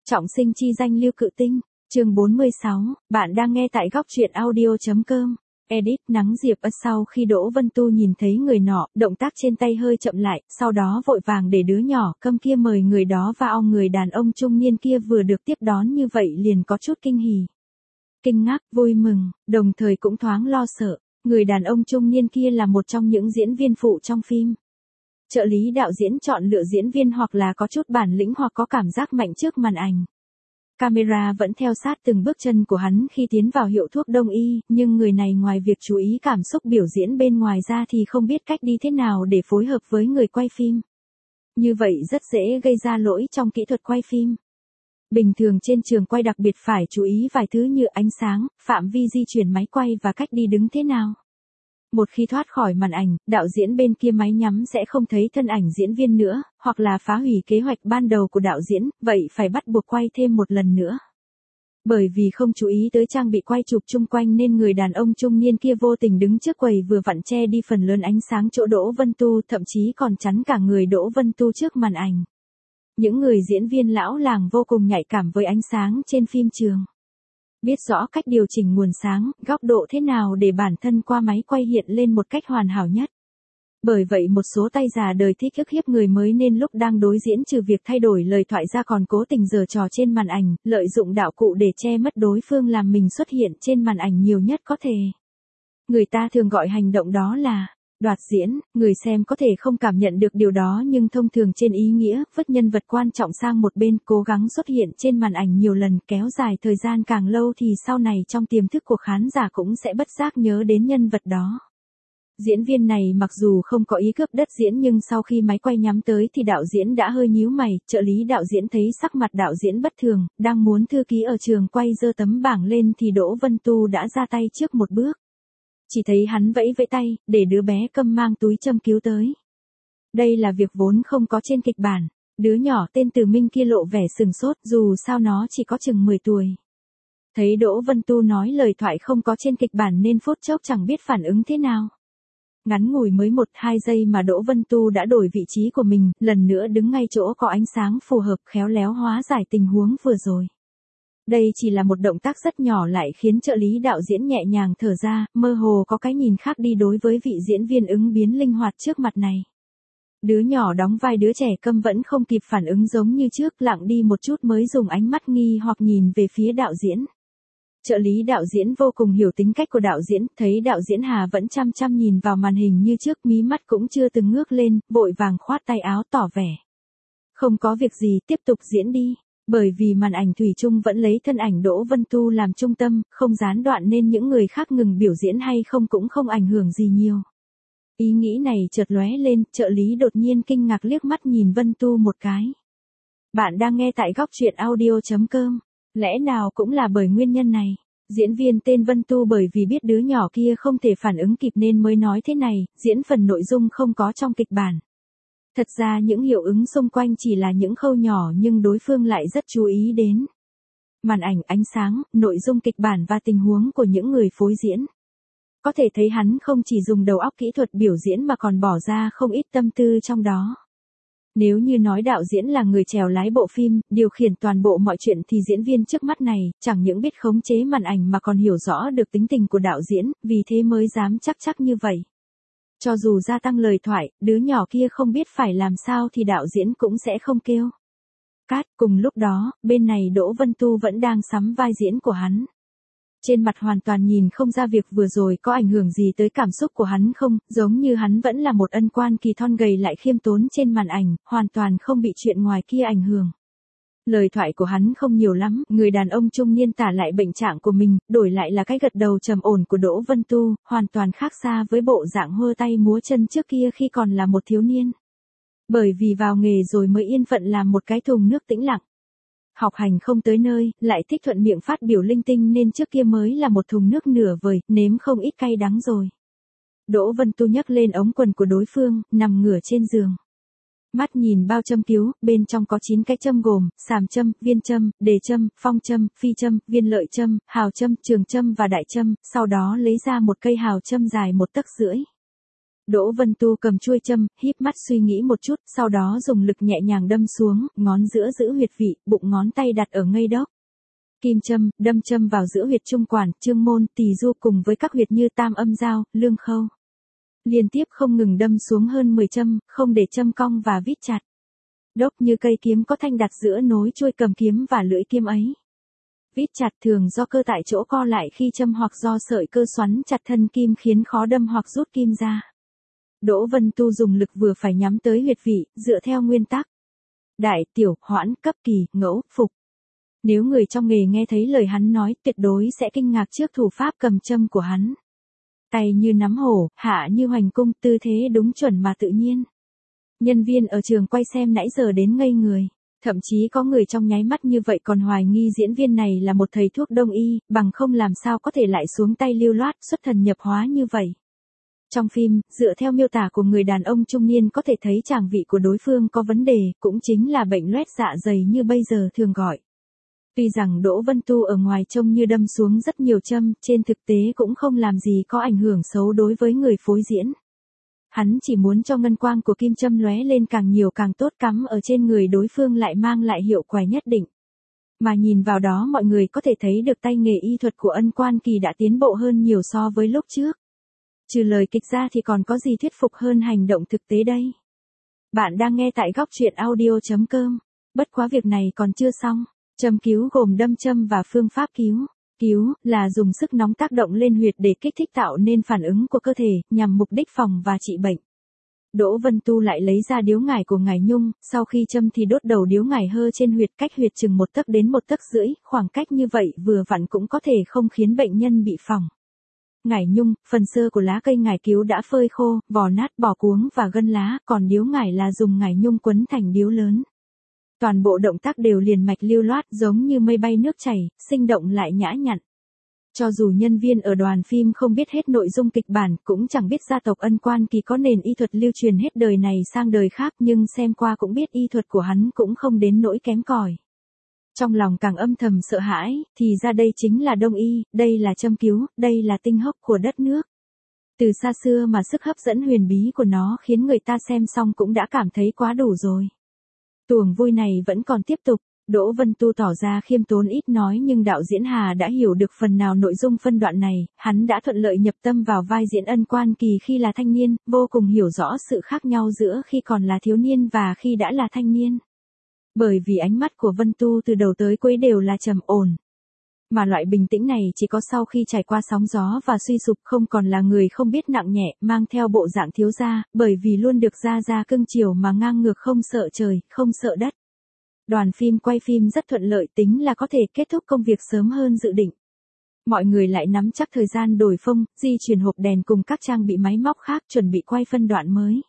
Trọng sinh chi danh Lưu Cự Tinh, chương 46, bạn đang nghe tại góc truyện audio.com. Edit nắng diệp ất sau khi Đỗ Vân Tu nhìn thấy người nọ, động tác trên tay hơi chậm lại, sau đó vội vàng để đứa nhỏ câm kia mời người đó vào người đàn ông trung niên kia vừa được tiếp đón như vậy liền có chút kinh hỉ. Kinh ngạc, vui mừng, đồng thời cũng thoáng lo sợ, người đàn ông trung niên kia là một trong những diễn viên phụ trong phim. Trợ lý đạo diễn chọn lựa diễn viên hoặc là có chút bản lĩnh hoặc có cảm giác mạnh trước màn ảnh. Camera vẫn theo sát từng bước chân của hắn khi tiến vào hiệu thuốc đông y, nhưng người này ngoài việc chú ý cảm xúc biểu diễn bên ngoài ra thì không biết cách đi thế nào để phối hợp với người quay phim. Như vậy rất dễ gây ra lỗi trong kỹ thuật quay phim. Bình thường trên trường quay đặc biệt phải chú ý vài thứ như ánh sáng, phạm vi di chuyển máy quay và cách đi đứng thế nào. Một khi thoát khỏi màn ảnh, đạo diễn bên kia máy nhắm sẽ không thấy thân ảnh diễn viên nữa, hoặc là phá hủy kế hoạch ban đầu của đạo diễn, vậy phải bắt buộc quay thêm một lần nữa. Bởi vì không chú ý tới trang bị quay chụp chung quanh nên người đàn ông trung niên kia vô tình đứng trước quầy vừa vặn che đi phần lớn ánh sáng chỗ Đỗ Vân Tu, thậm chí còn chắn cả người Đỗ Vân Tu trước màn ảnh. Những người diễn viên lão làng vô cùng nhạy cảm với ánh sáng trên phim trường. Biết rõ cách điều chỉnh nguồn sáng, góc độ thế nào để bản thân qua máy quay hiện lên một cách hoàn hảo nhất. Bởi vậy một số tay già đời thích ức hiếp người mới nên lúc đang đối diễn trừ việc thay đổi lời thoại ra còn cố tình giở trò trên màn ảnh, lợi dụng đạo cụ để che mất đối phương làm mình xuất hiện trên màn ảnh nhiều nhất có thể. Người ta thường gọi hành động đó là đoạt diễn, người xem có thể không cảm nhận được điều đó nhưng thông thường trên ý nghĩa, vứt nhân vật quan trọng sang một bên, cố gắng xuất hiện trên màn ảnh nhiều lần, kéo dài thời gian càng lâu thì sau này trong tiềm thức của khán giả cũng sẽ bất giác nhớ đến nhân vật đó. Diễn viên này mặc dù không có ý cướp đất diễn nhưng sau khi máy quay nhắm tới thì đạo diễn đã hơi nhíu mày, trợ lý đạo diễn thấy sắc mặt đạo diễn bất thường, đang muốn thư ký ở trường quay giơ tấm bảng lên thì Đỗ Vân Tu đã ra tay trước một bước. Chỉ thấy hắn vẫy vẫy tay, để đứa bé câm mang túi châm cứu tới. Đây là việc vốn không có trên kịch bản. Đứa nhỏ tên Từ Minh kia lộ vẻ sừng sốt, dù sao nó chỉ có chừng 10 tuổi. Thấy Đỗ Vân Tu nói lời thoại không có trên kịch bản nên phút chốc chẳng biết phản ứng thế nào. Ngắn ngủi mới 1-2 giây mà Đỗ Vân Tu đã đổi vị trí của mình, lần nữa đứng ngay chỗ có ánh sáng phù hợp, khéo léo hóa giải tình huống vừa rồi. Đây chỉ là một động tác rất nhỏ lại khiến trợ lý đạo diễn nhẹ nhàng thở ra, mơ hồ có cái nhìn khác đi đối với vị diễn viên ứng biến linh hoạt trước mặt này. Đứa nhỏ đóng vai đứa trẻ câm vẫn không kịp phản ứng giống như trước, lặng đi một chút mới dùng ánh mắt nghi hoặc nhìn về phía đạo diễn. Trợ lý đạo diễn vô cùng hiểu tính cách của đạo diễn, thấy đạo diễn Hà vẫn chăm chăm nhìn vào màn hình như trước, mí mắt cũng chưa từng ngước lên, vội vàng khoát tay áo tỏ vẻ. Không có việc gì, tiếp tục diễn đi. Bởi vì màn ảnh thủy chung vẫn lấy thân ảnh Đỗ Vân Tu làm trung tâm, không gián đoạn nên những người khác ngừng biểu diễn hay không cũng không ảnh hưởng gì nhiều. Ý nghĩ này chợt lóe lên, trợ lý đột nhiên kinh ngạc liếc mắt nhìn Vân Tu một cái. Bạn đang nghe tại góc truyện audio.com. Lẽ nào cũng là bởi nguyên nhân này. Diễn viên tên Vân Tu bởi vì biết đứa nhỏ kia không thể phản ứng kịp nên mới nói thế này, diễn phần nội dung không có trong kịch bản. Thật ra những hiệu ứng xung quanh chỉ là những khâu nhỏ nhưng đối phương lại rất chú ý đến. Màn ảnh, ánh sáng, nội dung kịch bản và tình huống của những người phối diễn. Có thể thấy hắn không chỉ dùng đầu óc kỹ thuật biểu diễn mà còn bỏ ra không ít tâm tư trong đó. Nếu như nói đạo diễn là người chèo lái bộ phim, điều khiển toàn bộ mọi chuyện thì diễn viên trước mắt này, chẳng những biết khống chế màn ảnh mà còn hiểu rõ được tính tình của đạo diễn, vì thế mới dám chắc như vậy. Cho dù gia tăng lời thoại, đứa nhỏ kia không biết phải làm sao thì đạo diễn cũng sẽ không kêu. Cát, cùng lúc đó, bên này Đỗ Vân Tu vẫn đang sắm vai diễn của hắn. Trên mặt hoàn toàn nhìn không ra việc vừa rồi có ảnh hưởng gì tới cảm xúc của hắn không, giống như hắn vẫn là một ân quan kỳ thon gầy lại khiêm tốn trên màn ảnh, hoàn toàn không bị chuyện ngoài kia ảnh hưởng. Lời thoại của hắn không nhiều lắm, người đàn ông trung niên tả lại bệnh trạng của mình, đổi lại là cái gật đầu trầm ổn của Đỗ Vân Tu, hoàn toàn khác xa với bộ dạng hơ tay múa chân trước kia khi còn là một thiếu niên. Bởi vì vào nghề rồi mới yên phận làm một cái thùng nước tĩnh lặng. Học hành không tới nơi, lại thích thuận miệng phát biểu linh tinh nên trước kia mới là một thùng nước nửa vời, nếm không ít cay đắng rồi. Đỗ Vân Tu nhấc lên ống quần của đối phương, nằm ngửa trên giường. Mắt nhìn bao châm cứu, bên trong có 9 cái châm gồm, sàm châm, viên châm, đề châm, phong châm, phi châm, viên lợi châm, hào châm, trường châm và đại châm, sau đó lấy ra một cây hào châm dài 1,5 tấc. Đỗ Vân Tu cầm chuôi châm, híp mắt suy nghĩ một chút, sau đó dùng lực nhẹ nhàng đâm xuống, ngón giữa giữ huyệt vị, bụng ngón tay đặt ở ngây đốc. Kim châm, đâm châm vào giữa huyệt trung quản, chương môn, tỳ du cùng với các huyệt như tam âm giao, lương khâu. Liên tiếp không ngừng đâm xuống hơn 10 châm, không để châm cong và vít chặt. Đốc như cây kiếm có thanh đặt giữa nối chuôi cầm kiếm và lưỡi kiếm ấy. Vít chặt thường do cơ tại chỗ co lại khi châm hoặc do sợi cơ xoắn chặt thân kim khiến khó đâm hoặc rút kim ra. Đỗ Vân Tu dùng lực vừa phải nhắm tới huyệt vị, dựa theo nguyên tắc. Đại, tiểu, hoãn, cấp kỳ, ngẫu, phục. Nếu người trong nghề nghe thấy lời hắn nói, tuyệt đối sẽ kinh ngạc trước thủ pháp cầm châm của hắn. Tay như nắm hổ, hạ như hoành cung, tư thế đúng chuẩn mà tự nhiên. Nhân viên ở trường quay xem nãy giờ đến ngây người. Thậm chí có người trong nháy mắt như vậy còn hoài nghi diễn viên này là một thầy thuốc đông y, bằng không làm sao có thể lại xuống tay lưu loát, xuất thần nhập hóa như vậy. Trong phim, dựa theo miêu tả của người đàn ông trung niên có thể thấy tràng vị của đối phương có vấn đề, cũng chính là bệnh loét dạ dày như bây giờ thường gọi. Tuy rằng Đỗ Vân Tu ở ngoài trông như đâm xuống rất nhiều châm, trên thực tế cũng không làm gì có ảnh hưởng xấu đối với người phối diễn. Hắn chỉ muốn cho ngân quang của kim châm lóe lên càng nhiều càng tốt, cắm ở trên người đối phương lại mang lại hiệu quả nhất định. Mà nhìn vào đó mọi người có thể thấy được tay nghề y thuật của Ân Quan Kỳ đã tiến bộ hơn nhiều so với lúc trước. Trừ lời kịch ra thì còn có gì thuyết phục hơn hành động thực tế đây. Bạn đang nghe tại góc truyện audio.com. Bất quá việc này còn chưa xong. Châm cứu gồm đâm châm và phương pháp cứu. Cứu là dùng sức nóng tác động lên huyệt để kích thích tạo nên phản ứng của cơ thể, nhằm mục đích phòng và trị bệnh. Đỗ Vân Tu lại lấy ra điếu ngải của ngải nhung, sau khi châm thì đốt đầu điếu ngải hơ trên huyệt, cách huyệt chừng 1 tấc đến 1,5 tấc, khoảng cách như vậy vừa vặn cũng có thể không khiến bệnh nhân bị phỏng. Ngải nhung, phần sơ của lá cây ngải cứu đã phơi khô, vò nát, bỏ cuống và gân lá, còn điếu ngải là dùng ngải nhung quấn thành điếu lớn. Toàn bộ động tác đều liền mạch lưu loát giống như mây bay nước chảy, sinh động lại nhã nhặn. Cho dù nhân viên ở đoàn phim không biết hết nội dung kịch bản, cũng chẳng biết gia tộc Ân Quan Kỳ có nền y thuật lưu truyền hết đời này sang đời khác, nhưng xem qua cũng biết y thuật của hắn cũng không đến nỗi kém cỏi. Trong lòng càng âm thầm sợ hãi, thì ra đây chính là đông y, đây là châm cứu, đây là tinh hốc của đất nước. Từ xa xưa mà sức hấp dẫn huyền bí của nó khiến người ta xem xong cũng đã cảm thấy quá đủ rồi. Tuồng vui này vẫn còn tiếp tục, Đỗ Vân Tu tỏ ra khiêm tốn ít nói, nhưng đạo diễn Hà đã hiểu được phần nào nội dung phân đoạn này, hắn đã thuận lợi nhập tâm vào vai diễn Ân Quan Kỳ khi là thanh niên, vô cùng hiểu rõ sự khác nhau giữa khi còn là thiếu niên và khi đã là thanh niên. Bởi vì ánh mắt của Vân Tu từ đầu tới cuối đều là trầm ổn. Mà loại bình tĩnh này chỉ có sau khi trải qua sóng gió và suy sụp, không còn là người không biết nặng nhẹ, mang theo bộ dạng thiếu gia, bởi vì luôn được gia cưng chiều mà ngang ngược, không sợ trời, không sợ đất. Đoàn phim quay phim rất thuận lợi, tính là có thể kết thúc công việc sớm hơn dự định. Mọi người lại nắm chắc thời gian đổi phông, di chuyển hộp đèn cùng các trang bị máy móc khác, chuẩn bị quay phân đoạn mới.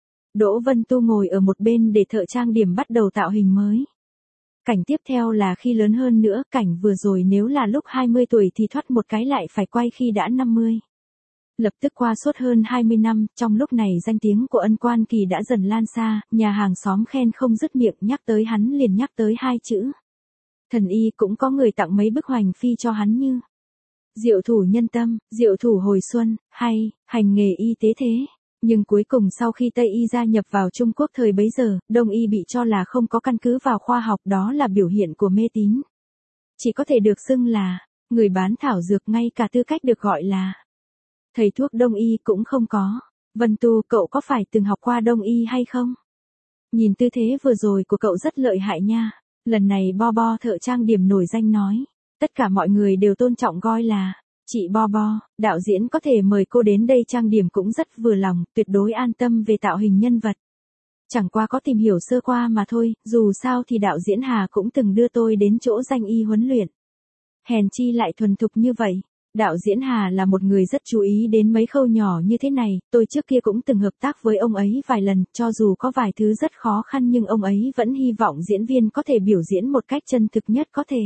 Đỗ Vân Tu ngồi ở một bên để thợ trang điểm bắt đầu tạo hình mới. Cảnh tiếp theo là khi lớn hơn nữa, cảnh vừa rồi nếu là lúc 20 tuổi thì thoát một cái lại phải quay khi đã 50. Lập tức qua suốt hơn 20 năm, trong lúc này danh tiếng của Ân Quan Kỳ đã dần lan xa, nhà hàng xóm khen không dứt miệng, nhắc tới hắn liền nhắc tới 2 chữ. Thần y, cũng có người tặng mấy bức hoành phi cho hắn như diệu thủ nhân tâm, diệu thủ hồi xuân, hay hành nghề y tế thế. Nhưng cuối cùng sau khi Tây y gia nhập vào Trung Quốc thời bấy giờ, Đông y bị cho là không có căn cứ vào khoa học, đó là biểu hiện của mê tín. Chỉ có thể được xưng là người bán thảo dược, ngay cả tư cách được gọi là thầy thuốc Đông y cũng không có. Vân Tu, cậu có phải từng học qua Đông y hay không? Nhìn tư thế vừa rồi của cậu rất lợi hại nha. Lần này Bo thợ trang điểm nổi danh nói. Tất cả mọi người đều tôn trọng gọi là chị Bo. Đạo diễn có thể mời cô đến đây trang điểm cũng rất vừa lòng, tuyệt đối an tâm về tạo hình nhân vật. Chẳng qua có tìm hiểu sơ qua mà thôi, dù sao thì đạo diễn Hà cũng từng đưa tôi đến chỗ danh y huấn luyện. Hèn chi lại thuần thục như vậy. Đạo diễn Hà là một người rất chú ý đến mấy khâu nhỏ như thế này, tôi trước kia cũng từng hợp tác với ông ấy vài lần, cho dù có vài thứ rất khó khăn nhưng ông ấy vẫn hy vọng diễn viên có thể biểu diễn một cách chân thực nhất có thể.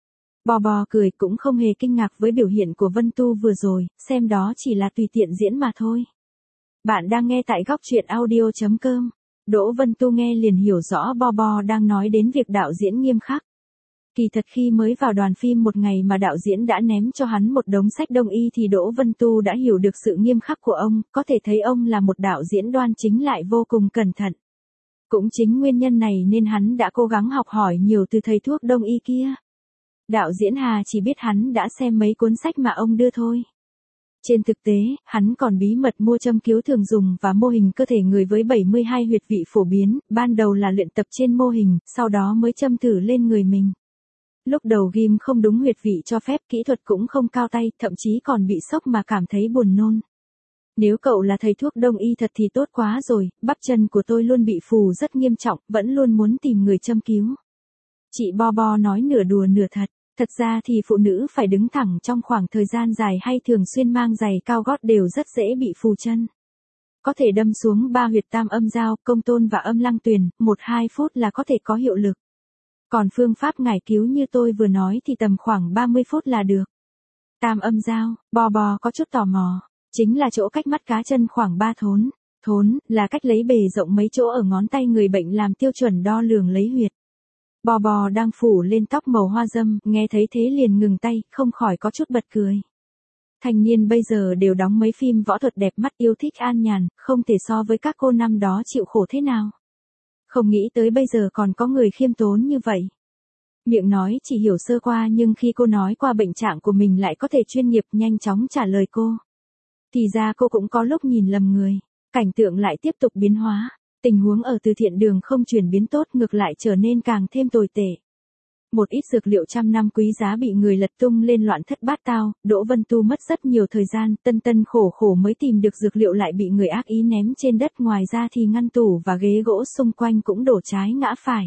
Bo cười, cũng không hề kinh ngạc với biểu hiện của Vân Tu vừa rồi, xem đó chỉ là tùy tiện diễn mà thôi. Bạn đang nghe tại góc truyện audio.com. Đỗ Vân Tu nghe liền hiểu rõ Bo đang nói đến việc đạo diễn nghiêm khắc. Kỳ thật khi mới vào đoàn phim một ngày mà đạo diễn đã ném cho hắn một đống sách đông y thì Đỗ Vân Tu đã hiểu được sự nghiêm khắc của ông, có thể thấy ông là một đạo diễn đoan chính lại vô cùng cẩn thận. Cũng chính nguyên nhân này nên hắn đã cố gắng học hỏi nhiều từ thầy thuốc đông y kia. Đạo diễn Hà chỉ biết hắn đã xem mấy cuốn sách mà ông đưa thôi. Trên thực tế, hắn còn bí mật mua châm cứu thường dùng và mô hình cơ thể người với 72 huyệt vị phổ biến, ban đầu là luyện tập trên mô hình, sau đó mới châm thử lên người mình. Lúc đầu ghim không đúng huyệt vị cho phép, kỹ thuật cũng không cao tay, thậm chí còn bị sốc mà cảm thấy buồn nôn. Nếu cậu là thầy thuốc đông y thật thì tốt quá rồi, bắp chân của tôi luôn bị phù rất nghiêm trọng, vẫn luôn muốn tìm người châm cứu. Chị Bo Bo nói nửa đùa nửa thật. Thật ra thì phụ nữ phải đứng thẳng trong khoảng thời gian dài hay thường xuyên mang giày cao gót đều rất dễ bị phù chân. Có thể đâm xuống 3 huyệt tam âm giao, công tôn và âm lăng tuyền, 1-2 phút là có thể có hiệu lực. Còn phương pháp ngải cứu như tôi vừa nói thì tầm khoảng 30 phút là được. Tam âm giao, Bo Bo có chút tò mò, chính là chỗ cách mắt cá chân khoảng 3 thốn. Thốn là cách lấy bề rộng mấy chỗ ở ngón tay người bệnh làm tiêu chuẩn đo lường lấy huyệt. Bò Bò đang phủ lên tóc màu hoa dâm, nghe thấy thế liền ngừng tay, không khỏi có chút bật cười. Thanh niên bây giờ đều đóng mấy phim võ thuật đẹp mắt, yêu thích an nhàn, không thể so với các cô năm đó chịu khổ thế nào. Không nghĩ tới bây giờ còn có người khiêm tốn như vậy. Miệng nói chỉ hiểu sơ qua nhưng khi cô nói qua bệnh trạng của mình lại có thể chuyên nghiệp nhanh chóng trả lời cô. Thì ra cô cũng có lúc nhìn lầm người, cảnh tượng lại tiếp tục biến hóa. Tình huống ở Từ Thiện Đường không chuyển biến tốt, ngược lại trở nên càng thêm tồi tệ. Một ít dược liệu trăm năm quý giá bị người lật tung lên loạn thất bát tao, Đỗ Vân Tu mất rất nhiều thời gian, tân khổ khổ mới tìm được dược liệu lại bị người ác ý ném trên đất, ngoài ra thì ngăn tủ và ghế gỗ xung quanh cũng đổ trái ngã phải.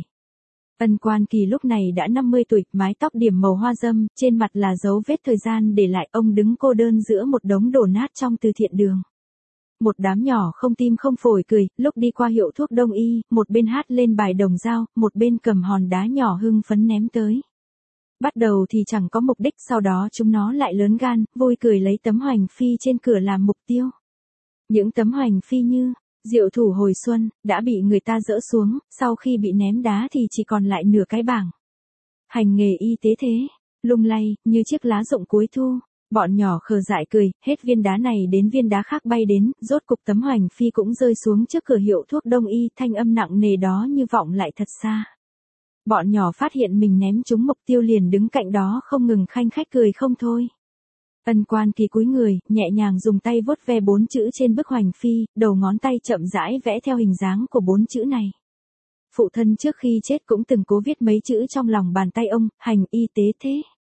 Ân Quan Kỳ lúc này đã 50 tuổi, mái tóc điểm màu hoa dâm, trên mặt là dấu vết thời gian để lại, ông đứng cô đơn giữa một đống đổ nát trong Từ Thiện Đường. Một đám nhỏ không tim không phổi cười, lúc đi qua hiệu thuốc đông y, một bên hát lên bài Đồng Dao, một bên cầm hòn đá nhỏ hưng phấn ném tới. Bắt đầu thì chẳng có mục đích, sau đó chúng nó lại lớn gan, vui cười lấy tấm hoành phi trên cửa làm mục tiêu. Những tấm hoành phi như diệu thủ hồi xuân, đã bị người ta dỡ xuống, sau khi bị ném đá thì chỉ còn lại nửa cái bảng. Hành nghề y tế thế, lung lay, như chiếc lá rụng cuối thu. Bọn nhỏ khờ dại cười, hết viên đá này đến viên đá khác bay đến, rốt cục tấm hoành phi cũng rơi xuống trước cửa hiệu thuốc đông y, thanh âm nặng nề đó như vọng lại thật xa. Bọn nhỏ phát hiện mình ném trúng mục tiêu liền đứng cạnh đó không ngừng khanh khách cười không thôi. Ân Quan Kỳ cúi người, nhẹ nhàng dùng tay vuốt ve 4 chữ trên bức hoành phi, đầu ngón tay chậm rãi vẽ theo hình dáng của 4 chữ này. Phụ thân trước khi chết cũng từng cố viết mấy chữ trong lòng bàn tay ông, hành y tế thế.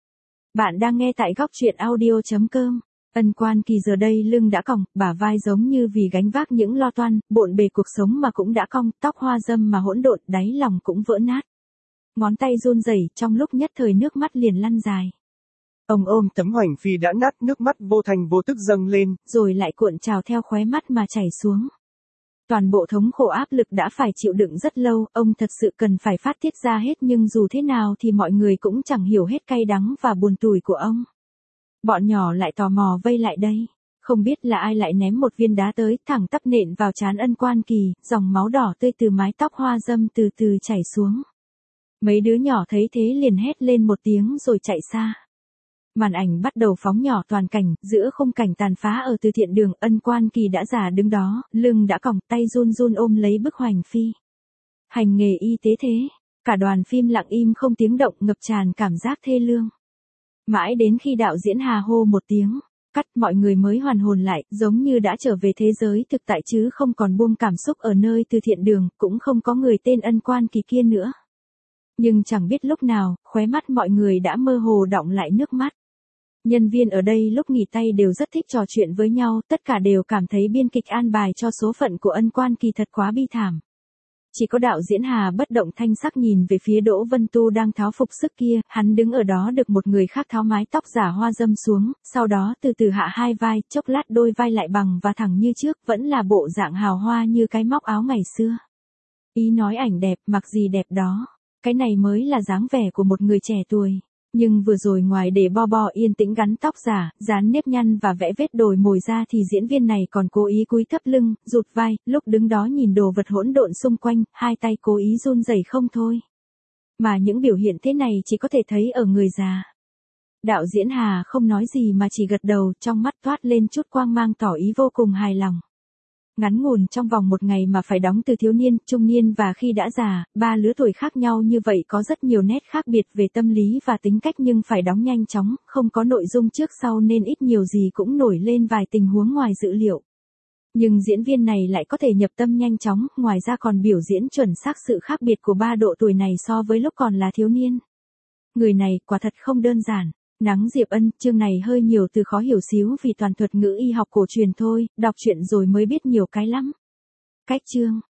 Bạn đang nghe tại góc truyện audio.com. Ân Quan Kỳ giờ đây lưng đã còng, bả vai giống như vì gánh vác những lo toan, bộn bề cuộc sống mà cũng đã cong, tóc hoa dâm mà hỗn độn, đáy lòng cũng vỡ nát. Ngón tay run rẩy, trong lúc nhất thời nước mắt liền lăn dài. Ông ôm tấm hoành phi đã nát, nước mắt vô thành vô tức dâng lên, rồi lại cuộn trào theo khóe mắt mà chảy xuống. Toàn bộ thống khổ áp lực đã phải chịu đựng rất lâu, ông thật sự cần phải phát tiết ra hết, nhưng dù thế nào thì mọi người cũng chẳng hiểu hết cay đắng và buồn tủi của ông. Bọn nhỏ lại tò mò vây lại đây. Không biết là ai lại ném một viên đá tới, thẳng tắp nện vào trán Ân Quan Kỳ, dòng máu đỏ tươi từ mái tóc hoa dâm từ từ chảy xuống. Mấy đứa nhỏ thấy thế liền hét lên một tiếng rồi chạy xa. Màn ảnh bắt đầu phóng nhỏ toàn cảnh, giữa khung cảnh tàn phá ở Từ Thiện Đường, Ân Quan Kỳ đã già đứng đó, lưng đã còng, tay run run ôm lấy bức hoành phi. Hành nghề y tế thế, cả đoàn phim lặng im không tiếng động, ngập tràn cảm giác thê lương. Mãi đến khi đạo diễn Hà hô một tiếng, cắt, mọi người mới hoàn hồn lại, giống như đã trở về thế giới thực tại chứ không còn buông cảm xúc ở nơi Từ Thiện Đường, cũng không có người tên Ân Quan Kỳ kia nữa. Nhưng chẳng biết lúc nào, khóe mắt mọi người đã mơ hồ đọng lại nước mắt. Nhân viên ở đây lúc nghỉ tay đều rất thích trò chuyện với nhau, tất cả đều cảm thấy biên kịch an bài cho số phận của Ân Quan Kỳ thật quá bi thảm. Chỉ có đạo diễn Hà bất động thanh sắc nhìn về phía Đỗ Vân Tu đang tháo phục sức kia, hắn đứng ở đó được một người khác tháo mái tóc giả hoa dâm xuống, sau đó từ từ hạ hai vai, chốc lát đôi vai lại bằng và thẳng như trước, vẫn là bộ dạng hào hoa như cái móc áo ngày xưa. Ý nói ảnh đẹp, mặc gì đẹp đó, cái này mới là dáng vẻ của một người trẻ tuổi. Nhưng vừa rồi ngoài để Bo Bo yên tĩnh gắn tóc giả, dán nếp nhăn và vẽ vết đồi mồi ra thì diễn viên này còn cố ý cúi thấp lưng, rụt vai, lúc đứng đó nhìn đồ vật hỗn độn xung quanh, hai tay cố ý run rẩy không thôi. Mà những biểu hiện thế này chỉ có thể thấy ở người già. Đạo diễn Hà không nói gì mà chỉ gật đầu, trong mắt toát lên chút quang mang tỏ ý vô cùng hài lòng. Ngắn ngủn trong vòng một ngày mà phải đóng từ thiếu niên, trung niên và khi đã già, 3 lứa tuổi khác nhau như vậy có rất nhiều nét khác biệt về tâm lý và tính cách nhưng phải đóng nhanh chóng, không có nội dung trước sau nên ít nhiều gì cũng nổi lên vài tình huống ngoài dự liệu. Nhưng diễn viên này lại có thể nhập tâm nhanh chóng, ngoài ra còn biểu diễn chuẩn xác sự khác biệt của 3 độ tuổi này so với lúc còn là thiếu niên. Người này quả thật không đơn giản. Nắng Diệp Ân, chương này hơi nhiều từ khó hiểu xíu vì toàn thuật ngữ y học cổ truyền thôi, đọc truyện rồi mới biết nhiều cái lắm. Cách chương